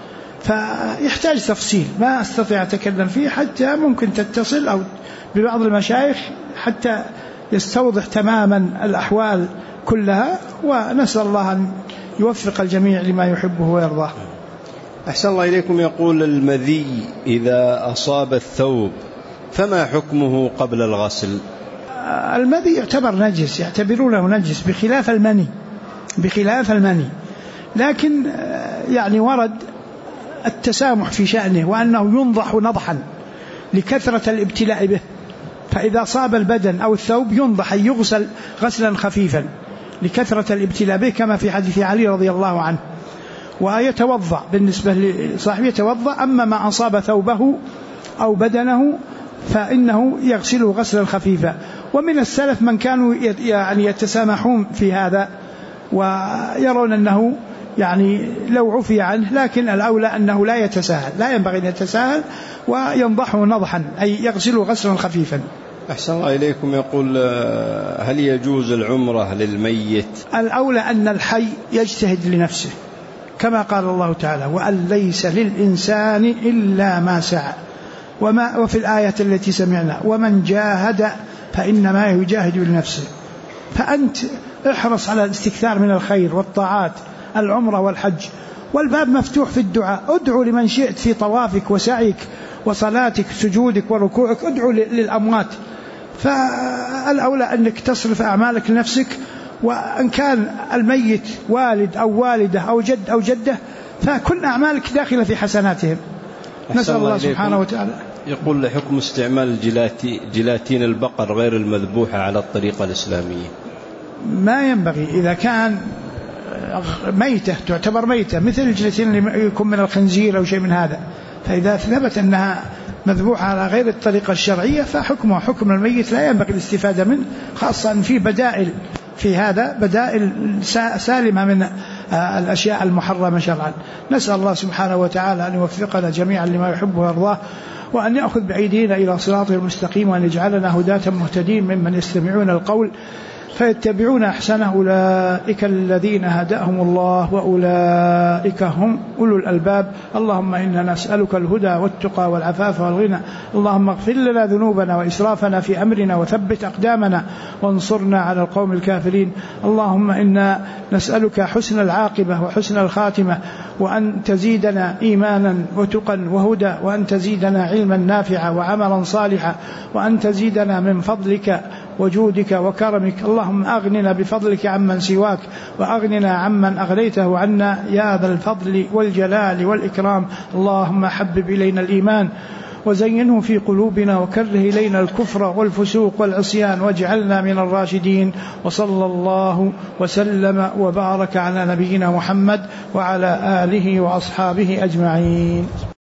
فيحتاج تفصيل ما أستطيع أتكلم فيه، حتى ممكن تتصل أو ببعض المشايخ حتى يستوضح تماما الأحوال كلها، ونسأل الله أن يوفق الجميع لما يحبه ويرضاه. أحسن الله إليكم. يقول المذي إذا أصاب الثوب فما حكمه قبل الغسل؟ المذي يعتبر نجس، يعتبرونه نجس بخلاف المني، لكن يعني ورد التسامح في شأنه، وأنه ينضح نضحا لكثرة الابتلاء به، فإذا صاب البدن أو الثوب ينضح، يغسل غسلا خفيفا لكثرة الابتلاء به، كما في حديث علي رضي الله عنه. ويتوضأ بالنسبة لصاحبه يتوضأ، أما ما أصاب ثوبه أو بدنه فإنه يغسله غسلا خفيفا. ومن السلف من كانوا يعني يتسامحون في هذا، ويرون أنه يعني لو عفي عنه، لكن الأولى أنه لا يتساهل، لا ينبغي أن يتساهل، وينضحه نضحا أي يغسله غسلا خفيفا. أحسن الله إليكم. يقول هل يجوز العمرة للميت؟ الأولى أن الحي يجتهد لنفسه، كما قال الله تعالى: وأن ليس للإنسان إلا ما سعى، وفي الآية التي سمعنا: ومن جاهد فإنما يجاهد لنفسه. فأنت احرص على الاستكثار من الخير والطاعات، العمرة والحج، والباب مفتوح في الدعاء، ادعو لمن شئت في طوافك وسعيك وصلاتك سجودك وركوعك، ادعو للأموات. فالأولى أنك تصرف أعمالك لنفسك، وأن كان الميت والد أو والدة أو جد أو جدة فكل أعمالك داخلة في حسناتهم. نسأل الله سبحانه وتعالى. يقول حكم استعمال جيلاتين البقر غير المذبوحة على الطريقة الإسلامية؟ ما ينبغي، إذا كان ميتة تعتبر ميتة، مثل الجيلاتين اللي يكون من الخنزير أو شيء من هذا، فإذا ثبت أنها مذبوحة على غير الطريقة الشرعية فحكمها حكم الميت، لا ينبغي الاستفادة منه، خاصة أن في بدائل في هذا، بدائل سالمة من الأشياء المحرمة شرعا. نسأل الله سبحانه وتعالى أن يوفقنا جميعا لما يحبه ويرضاه، وأن يأخذ بأيدينا إلى صراطه المستقيم، وأن يجعلنا هداة مهتدين ممن يستمعون القول فيتبعون أحسنه، أولئك الذين هداهم الله وأولئك هم أولو الألباب. اللهم إنا نسألك الهدى والتقى والعفاف والغنى، اللهم اغفر لنا ذنوبنا وإسرافنا في أمرنا، وثبت أقدامنا وانصرنا على القوم الكافرين. اللهم إنا نسألك حسن العاقبة وحسن الخاتمة، وأن تزيدنا إيمانا وتقا وهدى، وأن تزيدنا علما نافعا وعملا صالحا، وأن تزيدنا من فضلك وجودك وكرمك. اللهم أغننا بفضلك عمن سواك، وأغننا عمن أغنيته عنا يا ذا الفضل والجلال والإكرام. اللهم حبب إلينا الإيمان وزينه في قلوبنا، وكره إلينا الكفر والفسوق والعصيان، واجعلنا من الراشدين. وصلى الله وسلم وبارك على نبينا محمد وعلى آله وأصحابه أجمعين.